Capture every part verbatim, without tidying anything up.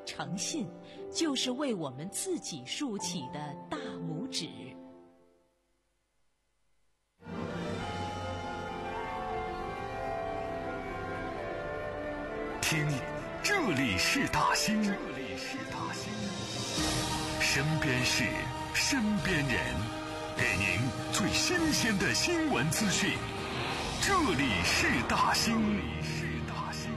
诚信，就是为我们自己竖起的大拇指。 听，这里是大兴，这里是大兴，身边事，身边人，给您最新鲜的新闻资讯。这里是大兴，这里是大兴。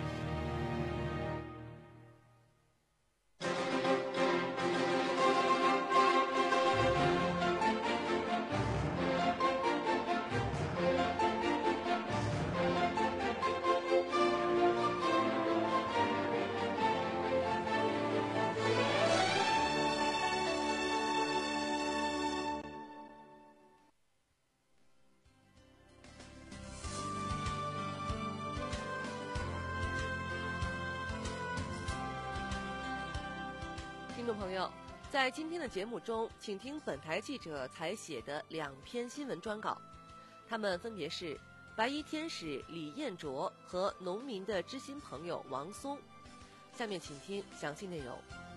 听众朋友，在今天的节目中，请听本台记者采写的两篇新闻专稿，他们分别是白衣天使李彦卓和农民的知心朋友王松。下面请听详细内容。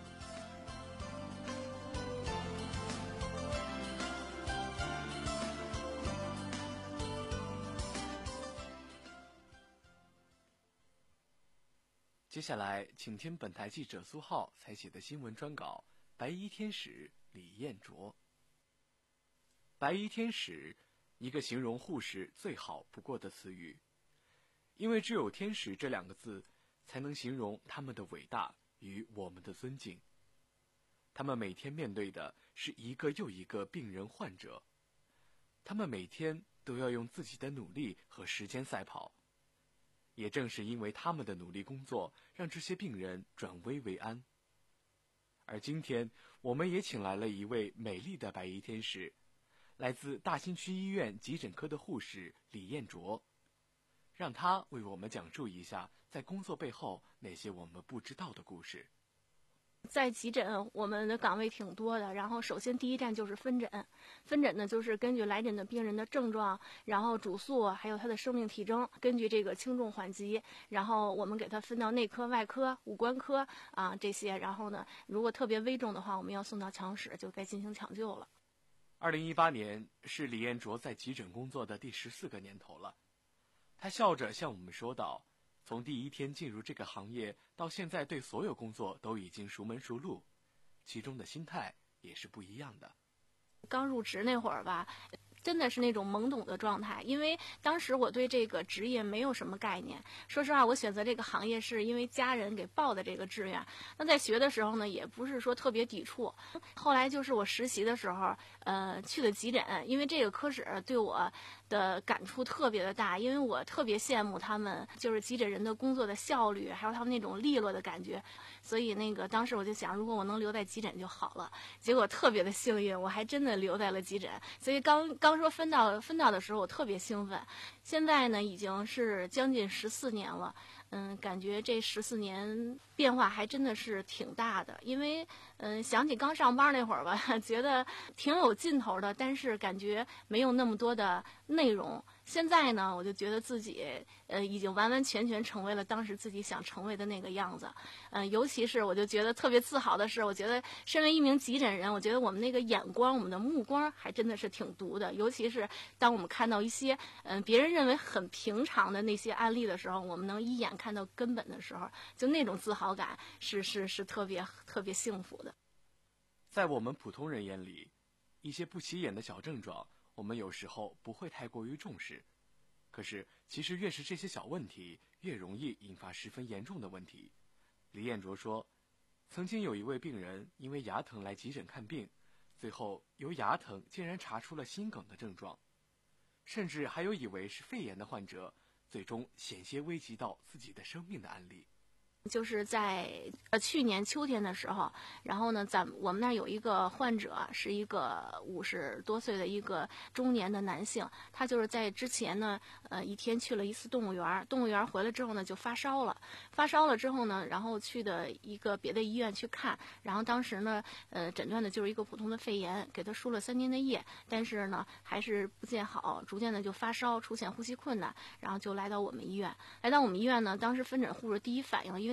接下来，请听本台记者苏浩采写的新闻专稿：白衣天使李彦卓。白衣天使，一个形容护士最好不过的词语，因为只有天使这两个字，才能形容他们的伟大与我们的尊敬。他们每天面对的是一个又一个病人患者，他们每天都要用自己的努力和时间赛跑。也正是因为他们的努力工作，让这些病人转危为安。而今天，我们也请来了一位美丽的白衣天使，来自大兴区医院急诊科的护士李彦卓，让他为我们讲述一下在工作背后那些我们不知道的故事。 在急诊，我们的岗位挺多的。然后，首先第一站就是分诊，分诊呢就是根据来诊的病人的症状，然后主诉，还有他的生命体征，根据这个轻重缓急，然后我们给他分到内科、外科、五官科啊这些。然后呢，如果特别危重的话，我们要送到抢室，就该进行抢救了。 二零一八年是李彦卓在急诊工作的第十四个年头了。他笑着向我们说道，从第一天进入这个行业到现在，对所有工作都已经熟门熟路，其中的心态也是不一样的。 刚入职那会儿吧，真的是那种懵懂的状态，因为当时我对这个职业没有什么概念。说实话，我选择这个行业是因为家人给报的这个志愿。那在学的时候呢，也不是说特别抵触。后来就是我实习的时候，呃，去了急诊，因为这个科室对我的感触特别的大，因为我特别羡慕他们就是急诊人的工作的效率，还有他们那种利落的感觉。所以那个当时我就想，如果我能留在急诊就好了。结果特别的幸运，我还真的留在了急诊。所以刚刚说分到分到的时候，我特别兴奋。现在呢，已经是将近十四年了。嗯，感觉这十四年变化还真的是挺大的。因为嗯，想起刚上班那会儿吧，觉得挺有劲头的，但是感觉没有那么多的内容。现在呢，我就觉得自己呃已经完完全全成为了当时自己想成为的那个样子。嗯、呃，尤其是我就觉得特别自豪的是，我觉得身为一名急诊人，我觉得我们那个眼光，我们的目光还真的是挺毒的。尤其是当我们看到一些嗯、呃、别人认为很平常的那些案例的时候，我们能一眼看到根本的时候，就那种自豪感是是是特别特别幸福的。 在我们普通人眼里，一些不起眼的小症状，我们有时候不会太过于重视，可是其实越是这些小问题，越容易引发十分严重的问题。李彦卓说，曾经有一位病人因为牙疼来急诊看病，最后由牙疼竟然查出了心梗的症状，甚至还有以为是肺炎的患者，最终险些危及到自己的生命的案例。 就是在呃去年秋天的时候，然后呢，咱我们那儿有一个患者，是一个五十多岁的一个中年的男性，他就是在之前呢，呃，一天去了一次动物园，动物园回来之后呢，就发烧了，发烧了之后呢，然后去的一个别的医院去看，然后当时呢，呃，诊断的就是一个普通的肺炎，给他输了三天的液，但是呢，还是不见好，逐渐的就发烧，出现呼吸困难，然后就来到我们医院，来到我们医院呢，当时分诊护士第一反应，因为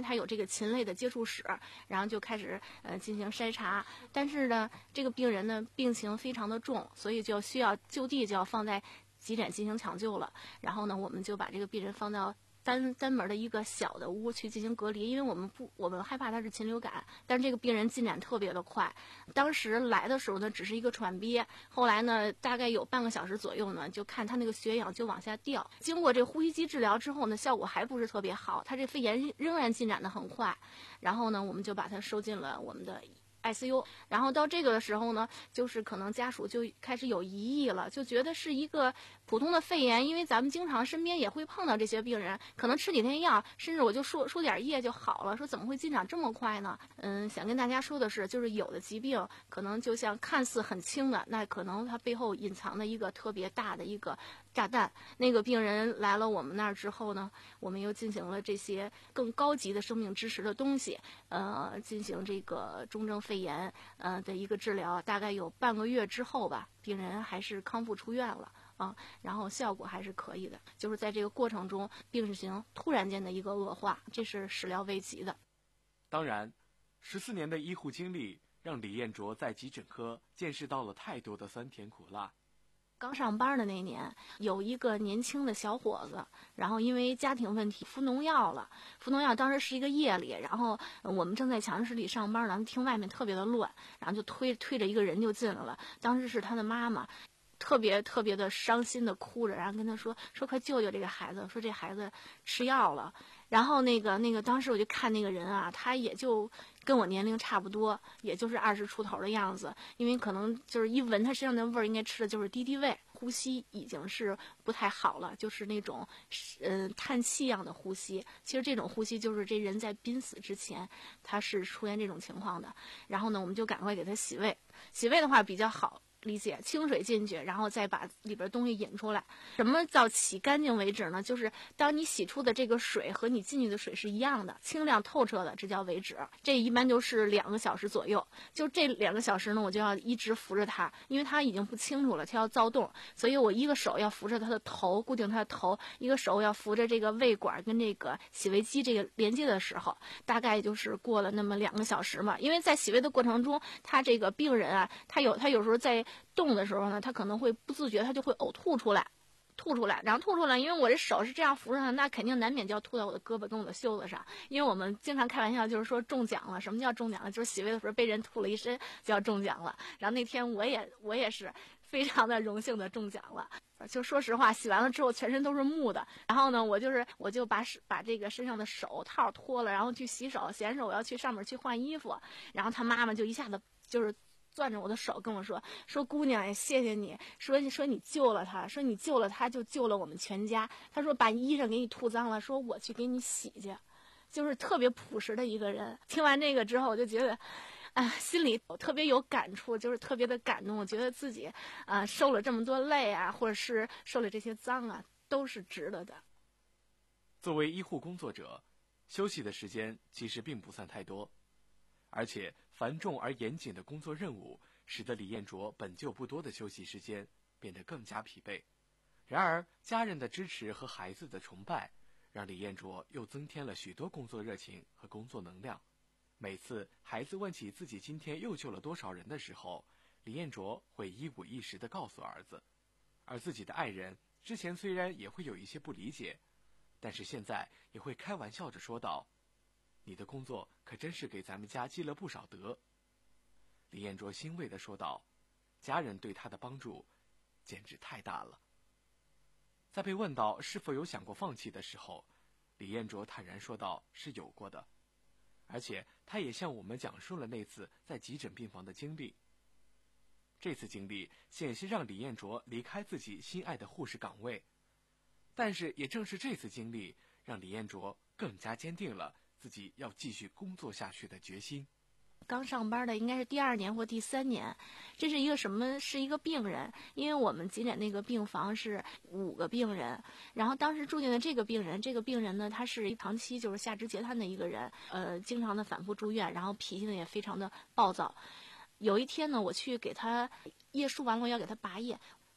他有这个禽类的接触史，然后就开始呃进行筛查。但是呢，这个病人呢病情非常的重，所以就需要就地就要放在急诊进行抢救了。然后呢，我们就把这个病人放到单单门的一个小的屋去进行隔离，因为我们不，我们害怕他是禽流感，但是这个病人进展特别的快。当时来的时候呢，只是一个喘憋，后来呢，大概有半个小时左右呢，就看他那个血氧就往下掉。经过这个呼吸机治疗之后呢，效果还不是特别好，他这肺炎仍然进展的很快。然后呢，我们就把他收进了我们的I C U， 然后到这个的时候呢，就是可能家属就开始有疑义了，就觉得是一个普通的肺炎，因为咱们经常身边也会碰到这些病人，可能吃几天药，甚至我就输输点液就好了，说怎么会进展这么快呢？嗯，想跟大家说的是，就是有的疾病可能就像看似很轻的，那可能它背后隐藏的一个特别大的一个炸弹。那个病人来了我们那儿之后呢，我们又进行了这些更高级的生命支持的东西，呃，进行这个重症肺炎呃的一个治疗，大概有半个月之后吧，病人还是康复出院了啊，然后效果还是可以的。就是在这个过程中，病情突然间的一个恶化，这是始料未及的。 当然，十四年的医护经历让李彦卓在急诊科见识到了太多的酸甜苦辣。 刚上班的那年，有一个年轻的小伙子，然后因为家庭问题服农药了。服农药当时是一个夜里，然后我们正在强室里上班，然后听外面特别的乱，然后就推推着一个人就进来了。当时是他的妈妈，特别特别的伤心的哭着，然后跟他说说快救救这个孩子，说这孩子吃药了。然后那个那个当时我就看那个人啊，他也就跟我年龄差不多，也就是二十出头的样子，因为可能就是一闻他身上的味儿，应该吃的就是敌敌畏，呼吸已经是不太好了，就是那种嗯、呃、叹气一样的呼吸。其实这种呼吸就是这人在濒死之前他是出现这种情况的。然后呢，我们就赶快给他洗胃，洗胃的话比较好理解，清水进去，然后再把里边东西引出来。什么叫洗干净为止呢？就是当你洗出的这个水和你进去的水是一样的，清亮透彻的，这叫为止。这一般就是两个小时左右。就这两个小时呢，我就要一直扶着他，因为他已经不清楚了，他要躁动，所以我一个手要扶着他的头，固定他的头，一个手要扶着这个胃管跟这个洗胃机这个连接的时候，大概就是过了那么两个小时嘛。因为在洗胃的过程中，他这个病人啊，他有他有时候在动的时候呢，他可能会不自觉，他就会呕吐出来，吐出来，然后吐出来，因为我这手是这样扶着他，那肯定难免就要吐到我的胳膊跟我的袖子上。因为我们经常开玩笑，就是说中奖了。什么叫中奖了？就是洗胃的时候被人吐了一身，就要中奖了。然后那天我也我也是非常的荣幸的中奖了。就说实话，洗完了之后全身都是木的。然后呢，我就是我就把把这个身上的手套脱了，然后去洗手，洗完手我要去上面去换衣服。然后他妈妈就一下子就是攥着我的手跟我说说姑娘也谢谢你，说说你救了他，说你救了他就救了我们全家。他说把衣裳给你吐脏了，说我去给你洗去。就是特别朴实的一个人。听完这个之后，我就觉得啊，心里特别有感触，就是特别的感动。我觉得自己啊受了这么多累啊，或者是受了这些脏啊，都是值得的。 作为医护工作者，休息的时间其实并不算太多，而且繁重而严谨的工作任务使得李彦卓本就不多的休息时间变得更加疲惫。然而家人的支持和孩子的崇拜让李彦卓又增添了许多工作热情和工作能量。每次孩子问起自己今天又救了多少人的时候，李彦卓会一五一十地告诉儿子。而自己的爱人之前虽然也会有一些不理解，但是现在也会开玩笑着说道，你的工作可真是给咱们家积了不少德。李彦卓欣慰地说道，家人对他的帮助简直太大了。在被问到是否有想过放弃的时候，李彦卓坦然说道，是有过的。而且他也向我们讲述了那次在急诊病房的经历。这次经历险些让李彦卓离开自己心爱的护士岗位，但是也正是这次经历让李彦卓更加坚定了自己要继续工作下去的决心。 刚上班的应该是第二年或第三年，这是一个什么？是一个病人，因为我们急诊那个病房是五个病人，然后当时住进的这个病人，这个病人呢，他是长期就是下肢截瘫的一个人，呃，经常的反复住院，然后脾气呢也非常的暴躁。有一天呢，我去给他叶输完了，我要给他拔叶，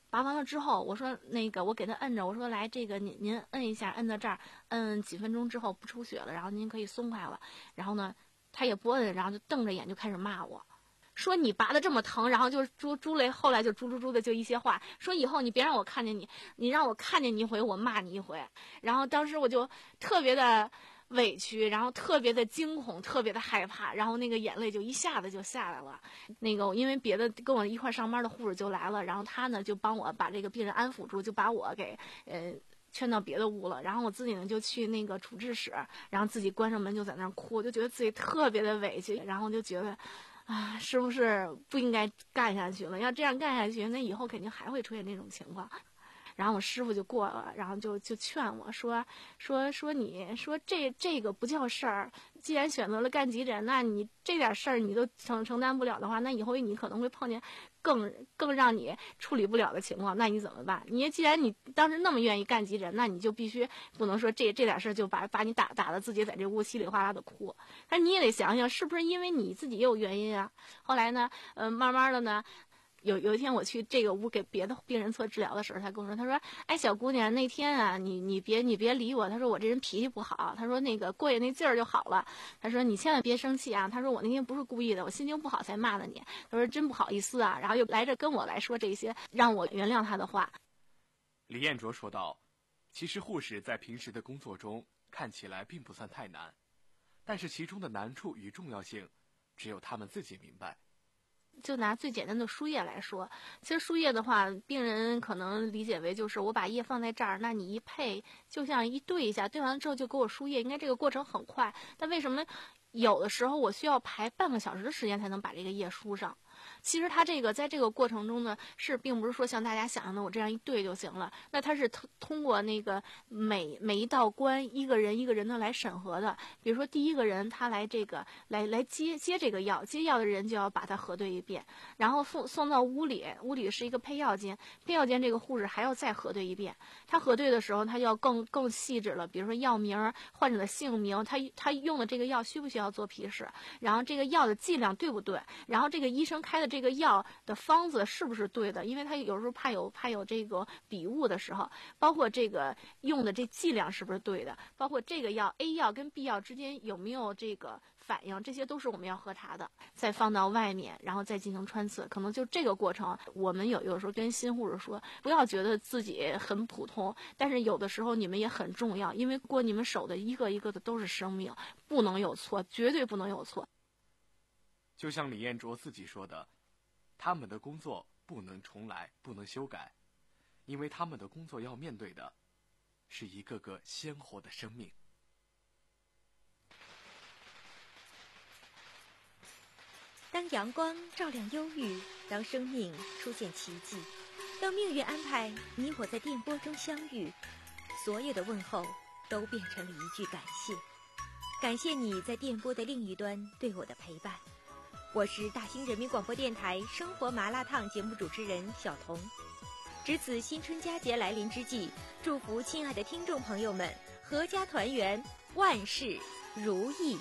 拔完了之后，我说那个我给他摁着，我说来这个您您摁一下，摁到这儿，摁几分钟之后不出血了，然后您可以松快了。然后呢，他也不摁，然后就瞪着眼就开始骂我。说你拔的这么疼，然后就猪猪嘞，后来就猪猪猪的就一些话，说以后你别让我看见你，你让我看见你一回，我骂你一回。然后当时我就特别的委屈，然后特别的惊恐，特别的害怕，然后那个眼泪就一下子就下来了。那个因为别的跟我一块上班的护士就来了，然后他呢就帮我把这个病人安抚住，就把我给呃劝到别的屋了。然后我自己呢就去那个处置室，然后自己关上门就在那儿哭，就觉得自己特别的委屈，然后就觉得啊，是不是不应该干下去了？要这样干下去，那以后肯定还会出现这种情况。然后我师傅就过了，然后就就劝我说说说你说这这个不叫事儿，既然选择了干急诊，那你这点事儿你都承承担不了的话，那以后你可能会碰见更更让你处理不了的情况，那你怎么办？你既然你当时那么愿意干急诊，那你就必须不能说这这点事儿就把把你打打的自己在这屋稀里哗啦的哭。但你也得想想，是不是因为你自己也有原因啊？后来呢，呃，慢慢的呢。有有一天我去这个屋给别的病人做治疗的时候，他跟我说，他说：“哎，小姑娘，那天啊，你你别你别理我。”他说：“我这人脾气不好。”他说：“那个过去那劲儿就好了。”他说：“你千万别生气啊。”他说：“我那天不是故意的，我心情不好才骂的你。”他说：“真不好意思啊。”然后又来这跟我来说这些让我原谅他的话。 李彦卓说道：“其实护士在平时的工作中看起来并不算太难，但是其中的难处与重要性，只有他们自己明白。” 就拿最简单的输液来说，其实输液的话，病人可能理解为就是我把液放在这儿，那你一配就像一对一下，对完了之后就给我输液，应该这个过程很快。但为什么有的时候我需要排半个小时的时间才能把这个液输上？其实它这个在这个过程中呢，是并不是说像大家想象的我这样一对就行了。那它是通通过那个每每一道关一个人一个人的来审核的。比如说第一个人他来这个来来接接这个药，接药的人就要把它核对一遍，然后送送到屋里，屋里是一个配药间，配药间这个护士还要再核对一遍。他核对的时候，他要更更细致了，比如说药名、患者的姓名，他他用的这个药需不需要做皮试，然后这个药的剂量对不对，然后这个医生开的这个药的方子是不是对的，因为他有时候怕有怕有这个笔误的时候，包括这个用的这剂量是不是对的，包括这个药 A 药跟 B 药之间有没有这个反应，这些都是我们要核查的。再放到外面，然后再进行穿刺，可能就这个过程，我们有有时候跟新护士说，不要觉得自己很普通，但是有的时候你们也很重要，因为过你们手的一个一个的都是生命，不能有错，绝对不能有错。 就像李彦卓自己说的，他们的工作不能重来，不能修改，因为他们的工作要面对的是一个个鲜活的生命。 当阳光照亮忧郁，当生命出现奇迹，当命运安排你我在电波中相遇，所有的问候都变成了一句感谢。感谢你在电波的另一端对我的陪伴。我是大兴人民广播电台生活麻辣烫节目主持人小彤。值此新春佳节来临之际，祝福亲爱的听众朋友们阖家团圆，万事如意。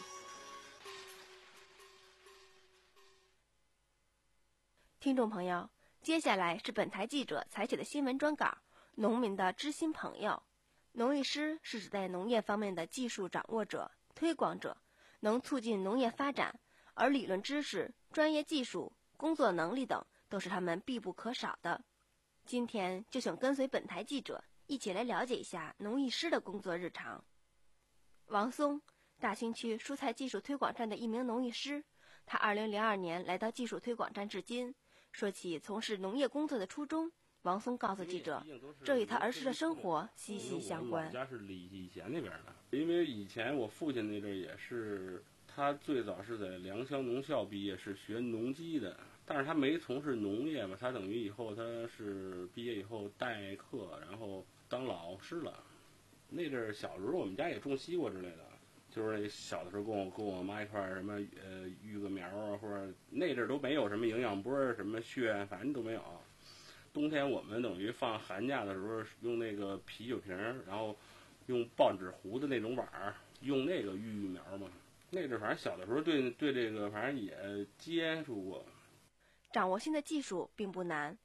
听众朋友，接下来是本台记者采写的新闻专稿《农民的知心朋友》。农艺师是指在农业方面的技术掌握者、推广者，能促进农业发展，而理论知识、专业技术、工作能力等都是他们必不可少的。今天就想跟随本台记者一起来了解一下农艺师的工作日常。王松，大兴区蔬菜技术推广站的一名农艺师，他二零零二年来到技术推广站至今。说起从事农业工作的初衷，王松告诉记者，这与他儿时的生活息息相关。 我家是李义贤那边的，因为以前我父亲那阵也是，他最早是在良乡农校毕业，是学农机的，但是他没从事农业吧，他等于以后他是毕业以后代课，然后当老师了。那阵儿小时候我们家也种西瓜之类的，就是小的时候跟我跟我妈一块儿什么呃育个苗啊，或者那阵儿都没有什么营养波什么血，反正都没有。冬天我们等于放寒假的时候用那个啤酒瓶，然后用报纸糊的那种碗儿，用那个育育苗嘛。那阵儿反正小的时候对对这个反正也接触过。 掌握新的技术并不难，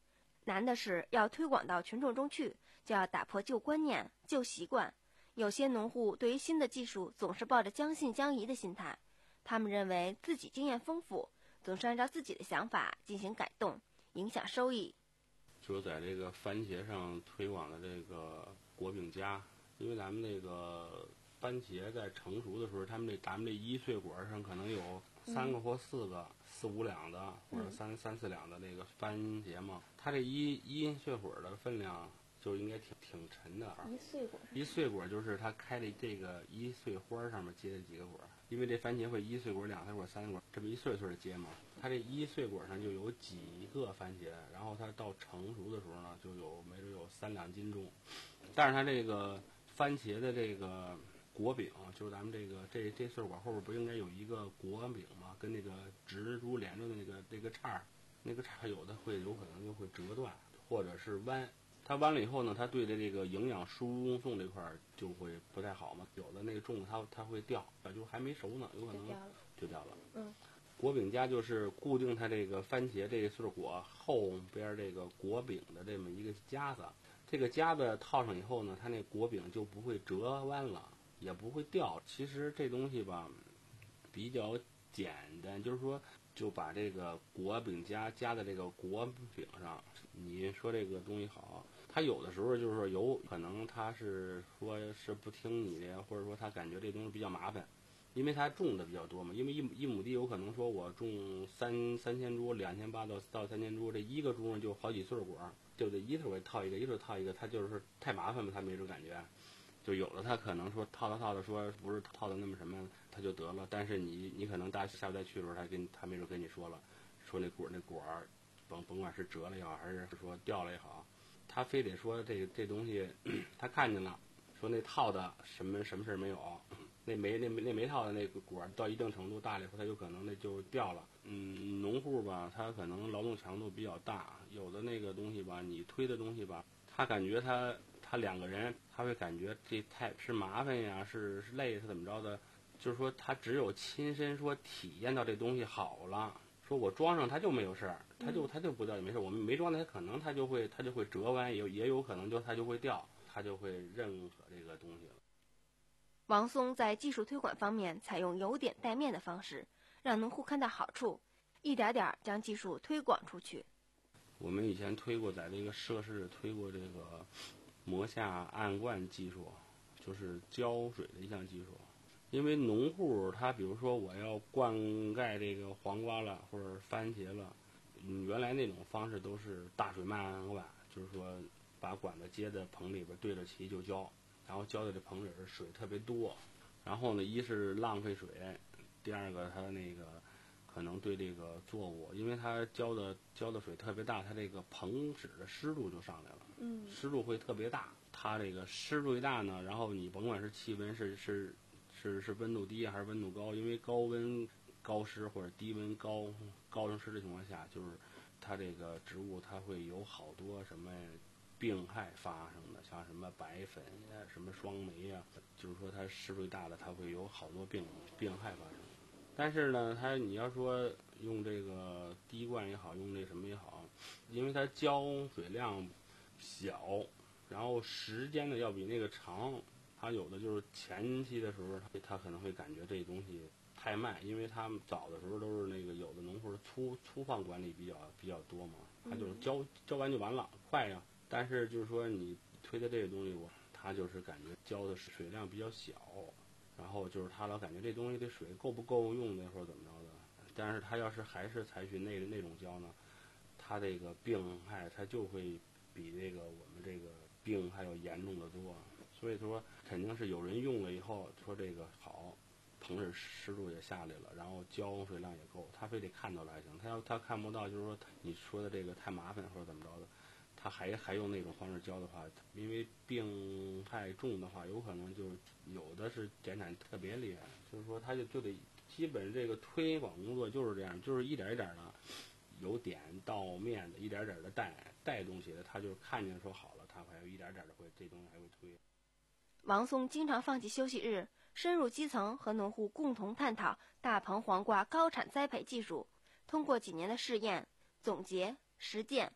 难的是要推广到群众中去，就要打破旧观念、旧习惯。有些农户对于新的技术总是抱着将信将疑的心态，他们认为自己经验丰富，总是按照自己的想法进行改动，影响收益。 就在这个番茄上推广的这个果饼夹，因为咱们这个番茄在成熟的时候，他们这咱们这一穗果上可能有三个或四个、嗯、四五两的或者三、嗯、三四两的那个番茄嘛，它这一一穗果的分量就应该挺挺沉的。 一穗果， 一穗果就是它开的这个一穗花上面结的几个果，因为这番茄会一穗果、两穗果、三穗果，这不一穗穗的结嘛。它这一穗果上就有几个番茄，然后它到成熟的时候呢，就有没准有三两斤重。但是它这个番茄的这个果饼，就是咱们这个这这穗果后边不应该有一个果饼吗？跟那个植株连着的那个那个叉，那个叉有的会有可能就会折断或者是弯。它弯了以后呢，它对的这个营养输送这块就会不太好嘛。有的那个种子它它会掉，就还没熟呢，有可能就掉了。 嗯， 果饼夹就是固定它这个番茄这个穗果后边这个果饼的这么一个夹子。这个夹子套上以后呢，它那果饼就不会折弯了，也不会掉。其实这东西吧比较简单，就是说就把这个果饼夹夹在这个果饼上。你说这个东西好，他有的时候就是说有可能他是说是不听你的，或者说他感觉这东西比较麻烦，因为他种的比较多嘛。因为一一亩地有可能说我种三三千株、两千八到到三千株，这一个株上就好几穗果，就得一穗果套一个，一穗套一个，他就是太麻烦嘛，他没这感觉。就有的他可能说套套套的说不是套的那么什么，他就得了。但是你你可能大下不再去的时候，他跟他没准跟你说了，说那果那果儿。甭甭管是折了也好，还是说掉了也好，他非得说这这东西他看见了，说那套的什么什么事没有，那没那那没套的那个果到一定程度大了以后，它有可能那就掉了。嗯，农户吧，他可能劳动强度比较大，有的那个东西吧，你推的东西吧，他感觉他他两个人，他会感觉这太是麻烦呀，是是累，是怎么着的？就是说他只有亲身说体验到这东西好了。说我装上它就没有事儿，它就它就不掉也没事。我们没装它，可能它就会它就会折弯，也也有可能就它就会掉，它就会认可这个东西了。 王松在技术推广方面采用由点带面的方式，让农户看到好处，一点点将技术推广出去。 我们以前推过，在这个设施推过这个磨下暗灌技术，就是浇水的一项技术。因为农户他比如说我要灌溉这个黄瓜了或者番茄了，嗯，原来那种方式都是大水漫灌，就是说把管子接在棚里边对着齐就浇，然后浇的这棚里边水特别多，然后呢一是浪费水，第二个它那个可能对这个作物，因为它浇的浇的水特别大，它这个棚室的湿度就上来了， 嗯， 湿度会特别大，它这个湿度一大呢，然后你甭管是气温是是是是温度低还是温度高，因为高温高湿或者低温高高温湿的情况下，就是它这个植物它会有好多什么病害发生的，像什么白粉呀、什么霜霉呀，就是说它湿度大了，它会有好多病病害发生。但是呢，它你要说用这个滴灌也好，用这什么也好，因为它浇水量小，然后时间呢要比那个长。他有的就是前期的时候，他他可能会感觉这东西太慢，因为他们早的时候都是那个有的农户粗粗放管理比较比较多嘛，他就是浇浇完就完了，快呀。但是就是说你推的这个东西，我他就是感觉浇的水量比较小，然后就是他老感觉这东西这水够不够用的或者怎么着的。但是他要是还是采取那那种浇呢，他这个病害他就会比这个我们这个病害要严重的多。所以说肯定是有人用了以后说这个好，棚里湿度也下来了，然后浇水量也够，他非得看到了还行。他要他看不到，就是说你说的这个太麻烦或者怎么着的，他还还用那种方式浇的话，因为病害重的话，有可能就有的是减产特别厉害，就是说他就就得基本这个推广工作就是这样，就是一点一点的由点到面的，一点点的带带东西的，他就看见说好了，他还有一点点的会这东西还会推。 王松经常放弃休息日，深入基层和农户共同探讨大棚黄瓜高产栽培技术。通过几年的试验、总结、实践，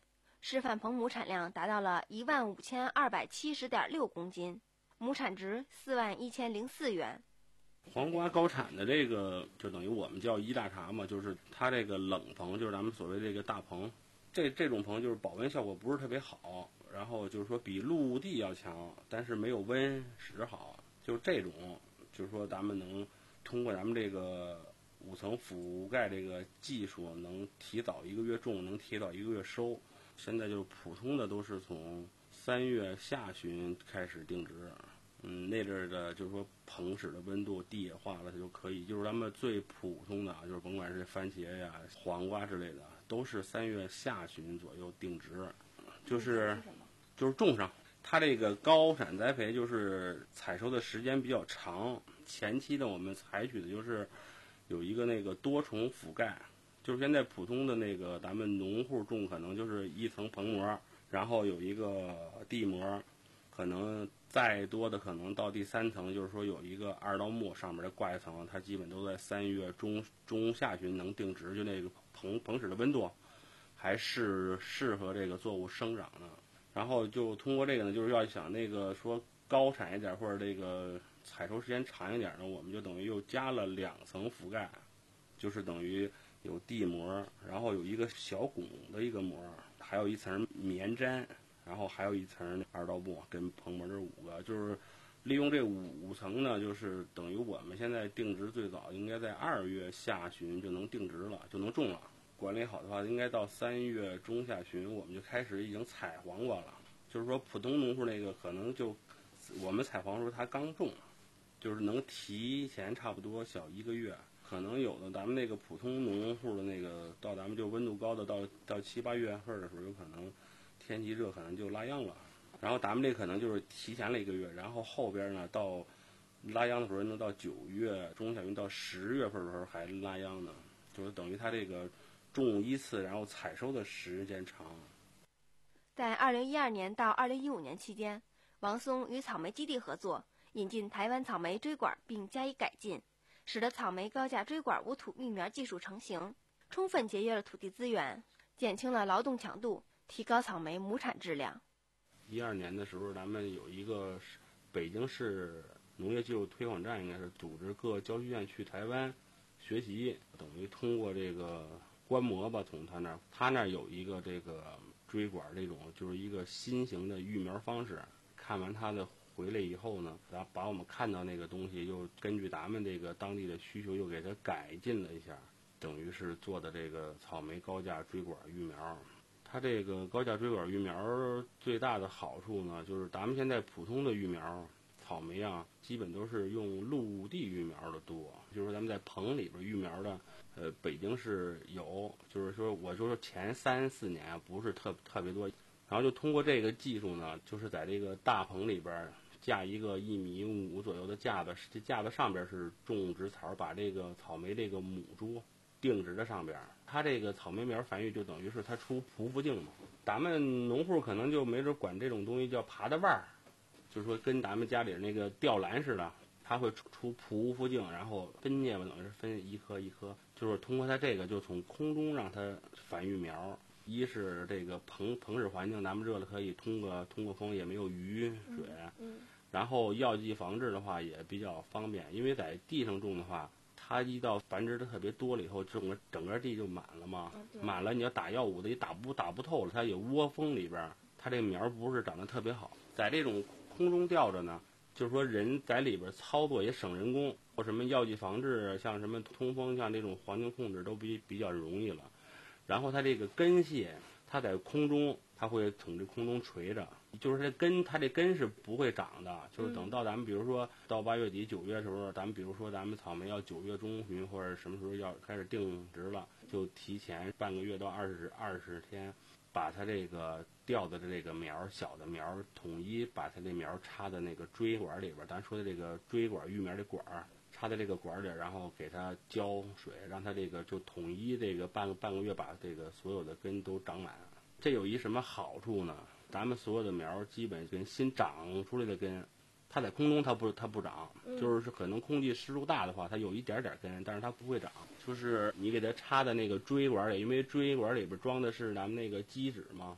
示范棚亩产量达到了一万五千二百七十点六公斤，亩产值四万一千零四元。 黄瓜高产的这个就等于我们叫一大茬嘛，就是它这个冷棚，就是咱们所谓这个大棚，这这种棚就是保温效果不是特别好，然后就是说比陆地要强，但是没有温室好，就这种就是说咱们能通过咱们这个五层覆盖这个技术，能提早一个月种，能提早一个月收。现在就是普通的都是从三月下旬开始定植，嗯，那阵儿的就是说棚室的温度地也化了，它就可以。就是咱们最普通的啊，就是甭管是番茄呀、黄瓜之类的，都是三月下旬左右定植，就是就是种上。它这个高产栽培就是采收的时间比较长，前期呢我们采取的就是有一个那个多重覆盖。就是现在普通的那个咱们农户种可能就是一层棚膜，然后有一个地膜，可能再多的可能到第三层，就是说有一个二道木上面再挂一层，它基本都在三月中中下旬能定植，就那个棚棚室的温度还是适合这个作物生长的。然后就通过这个呢，就是要想那个说高产一点或者这个采收时间长一点呢，我们就等于又加了两层覆盖，就是等于有地膜，然后有一个小拱的一个膜，还有一层棉毡，然后还有一层二道木跟棚膜，这五个就是利用这五层呢，就是等于我们现在定植最早应该在二月下旬就能定植了，就能种了。管理好的话，应该到三月中下旬我们就开始已经采黄瓜了。就是说普通农户那个可能就我们采黄瓜时候它刚种，就是能提前差不多小一个月。可能有的咱们那个普通农户的那个到咱们就温度高的到到七八月份的时候，有可能天气热可能就拉秧了。然后咱们这可能就是提前了一个月，然后后边呢到拉秧的时候能到九月中下旬到十月份的时候还拉秧呢，就是等于它这个种一次然后采收的时间长。 在二零一二年到二零一五年期间，王松与草莓基地合作，引进台湾草莓锥管并加以改进，使得草莓高架锥管无土育苗技术成型，充分节约了土地资源，减轻了劳动强度，提高草莓亩产质量。 一二年的时候，咱们有一个北京市农业技术推广站，应该是组织各教学院去台湾学习，等于通过这个观摩吧，从他那儿，他那儿有一个这个锥管这种，就是一个新型的育苗方式。看完他的回来以后呢，然后把我们看到那个东西又根据咱们这个当地的需求又给它改进了一下，等于是做的这个草莓高架锥管育苗。它这个高架锥管育苗最大的好处呢，就是咱们现在普通的育苗草莓啊，基本都是用陆地育苗的多，就是咱们在棚里边育苗的，呃，北京市有，就是说我就说前三四年啊，不是特特别多。然后就通过这个技术呢，就是在这个大棚里边架一个一米五左右的架子，这架子上边是种植草，把这个草莓这个母株定植在上边。它这个草莓苗繁育就等于是它出匍匐茎嘛。咱们农户可能就没准管这种东西叫耙的腕儿，就是说跟咱们家里那个吊篮似的，它会出出匍匐茎，然后分叶嘛，等于是分一颗一颗，就是通过它这个就从空中让它繁育苗。一是这个棚棚室环境，咱们热了可以通过通过风，也没有雨水。 嗯嗯、 然后药剂防治的话也比较方便，因为在地上种的话，它一到繁殖的特别多了以后，整个整个地就满了嘛， 嗯、 满了你要打药物的也打不打不透了，它有窝蜂里边，它这个苗不是长得特别好。在这种空中吊着呢，就是说人在里边操作也省人工，或什么药剂防治，像什么通风，像这种环境控制都比比较容易了。然后它这个根系，它在空中，它会从这空中垂着，就是这根，它这根是不会长的，就是等到咱们比如说到八月底九月的时候，咱们比如说咱们草莓要九月中旬或者什么时候要开始定植了，就提前半个月到二十二十天，把它这个吊的这个苗小的苗统一把它这苗插在那个锥管里边，咱说的这个锥管育苗的管儿。插在这个管里，然后给它浇水，让它这个就统一这个半个半个月把这个所有的根都长满。这有一什么好处呢？咱们所有的苗基本跟新长出来的根，它在空中它不它不长，就是可能空气湿度大的话，它有一点点根，但是它不会长。就是你给它插在那个锥管里，因为锥管里边装的是咱们那个基质嘛，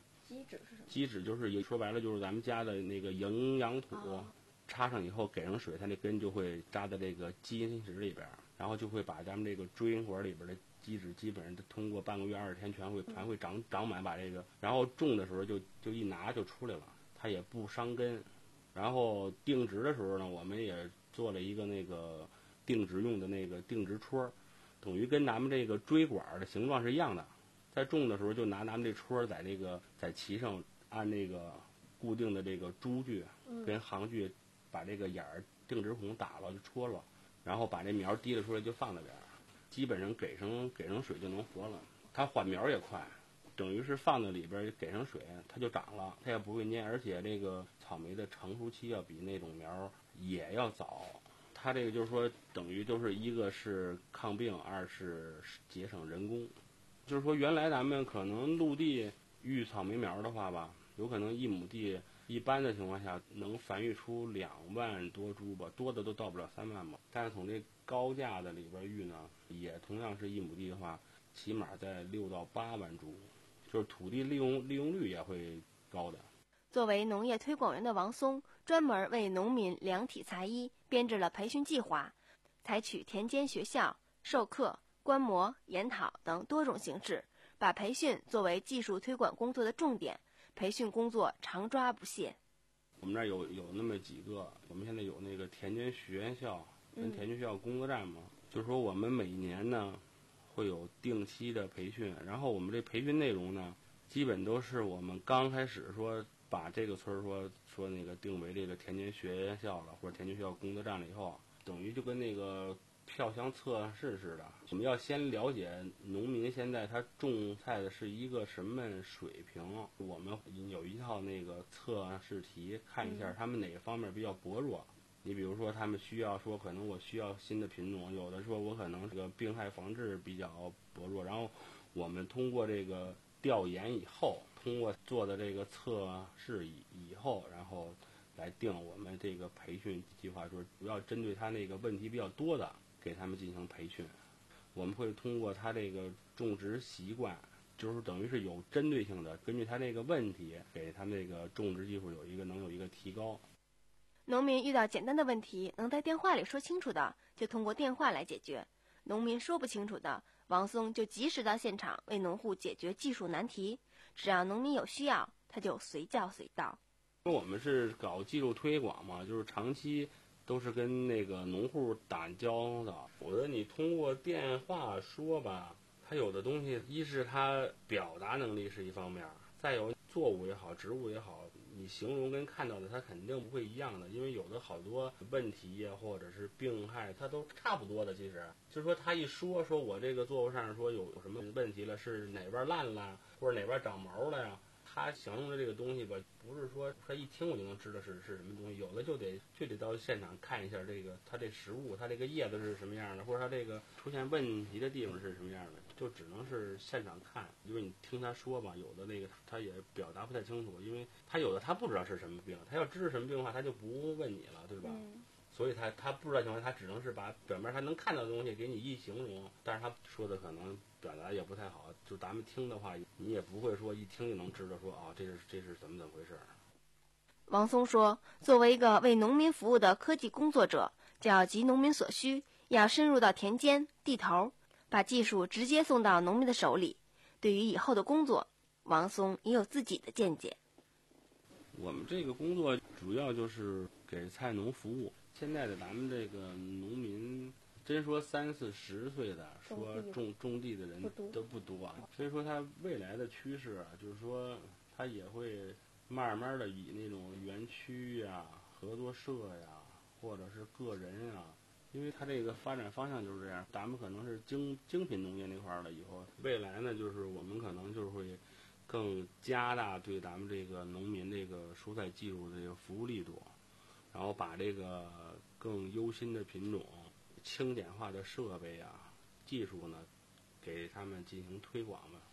址是什么？ 基质就是说白了就是咱们家的那个营养土，哦、插上以后给上水，它那根就会扎在这个基因质里边，然后就会把咱们这个锥根管里边的基质基本上通过半个月二十天全会全会长长满，把这个然后种的时候就就一拿就出来了，它也不伤根。然后定植的时候呢，我们也做了一个那个定植用的那个定植戳，等于跟咱们这个锥管的形状是一样的。在种的时候就拿咱们这戳在那个在旗上按那个固定的这个珠具跟行具，把这个眼儿定植孔打了就戳了，然后把这苗提了出来就放那边，基本上给上给上水就能活了。它缓苗也快，等于是放在里边给上水它就长了，它也不会蔫，而且这个草莓的成熟期要比那种苗也要早。它这个就是说等于就是一个是抗病，二是节省人工。就是说原来咱们可能陆地育草莓苗的话吧，有可能一亩地一般的情况下能繁育出两万多株吧，多的都到不了三万吧。但是从这高价的里边育呢，也同样是一亩地的话，起码在六到八万株，就是土地利用利用率也会高的。 作为农业推广员的王松，专门为农民量体裁衣，编制了培训计划，采取田间学校、授课、观摩、研讨等多种形式，把培训作为技术推广工作的重点，培训工作常抓不懈。 我们这儿有有那么几个，我们现在有那个田间学校跟田间学校工作站嘛，嗯、就是说我们每年呢会有定期的培训，然后我们这培训内容呢，基本都是我们刚开始说把这个村说说那个定为这个田间学校了，或者田间学校工作站了以后，等于就跟那个票箱测试似的，我们要先了解农民现在他种菜的是一个什么水平，我们有一套那个测试题，看一下他们哪个方面比较薄弱。你比如说他们需要说可能我需要新的品种，有的说我可能这个病害防治比较薄弱，然后我们通过这个调研以后，通过做的这个测试以以后，然后来定我们这个培训计划，说主要针对他那个问题比较多的给他们进行培训。我们会通过他这个种植习惯，就是等于是有针对性的，根据他这个问题给他们这个种植技术有一个能有一个提高。 农民遇到简单的问题能在电话里说清楚的，就通过电话来解决；农民说不清楚的，王松就及时到现场为农户解决技术难题。只要农民有需要，他就随叫随到。 我们是搞技术推广嘛，就是长期都是跟那个农户打交道。我觉得你通过电话说吧，他有的东西，一是他表达能力是一方面，再有作物也好，植物也好，你形容跟看到的它肯定不会一样的，因为有的好多问题呀，或者是病害，它都差不多的。其实就是说他一说说我这个作物上说有什么问题了，是哪边烂了，或者哪边长毛了呀，他形容的这个东西吧，不是说他一听我就能知道是是什么东西，有的就得就得到现场看一下这个它这食物，它这个叶子是什么样的，或者它这个出现问题的地方是什么样的，就只能是现场看。因为你听他说吧，有的那个他也表达不太清楚，因为他有的他不知道是什么病，他要知道什么病的话，他就不问你了，对吧？嗯，所以他他不知道情况下，他只能是把表面他能看到的东西给你一形容，但是他说的可能表达也不太好，就咱们听的话，你也不会说一听就能知道说啊、哦，这是这是怎么怎么回事。 王松说，作为一个为农民服务的科技工作者，就要急农民所需，要深入到田间地头，把技术直接送到农民的手里。对于以后的工作，王松也有自己的见解。 我们这个工作主要就是给菜农服务。现在的咱们这个农民，真说三四十岁的说种种地的人都不多啊，所以说他未来的趋势啊，就是说他也会慢慢的以那种园区呀、合作社呀，或者是个人啊，因为他这个发展方向就是这样。咱们可能是精精品农业那块了，以后未来呢，就是我们可能就是会更加大对咱们这个农民这个蔬菜技术的这个服务力度，然后把这个更优新的品种、轻简化的设备啊、技术呢，给他们进行推广嘛。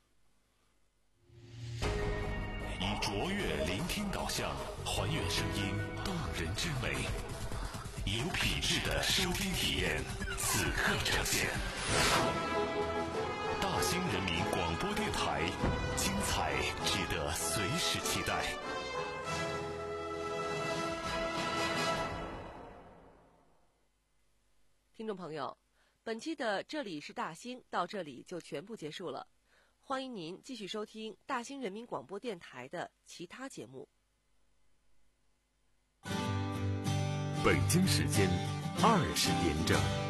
以卓越聆听导向，还原声音动人之美，有品质的收听体验，此刻呈现。大兴人民广播播电台，精彩值得随时期待。 听众朋友，本期的这里是大兴到这里就全部结束了，欢迎您继续收听大兴人民广播电台的其他节目。 北京时间二十点整。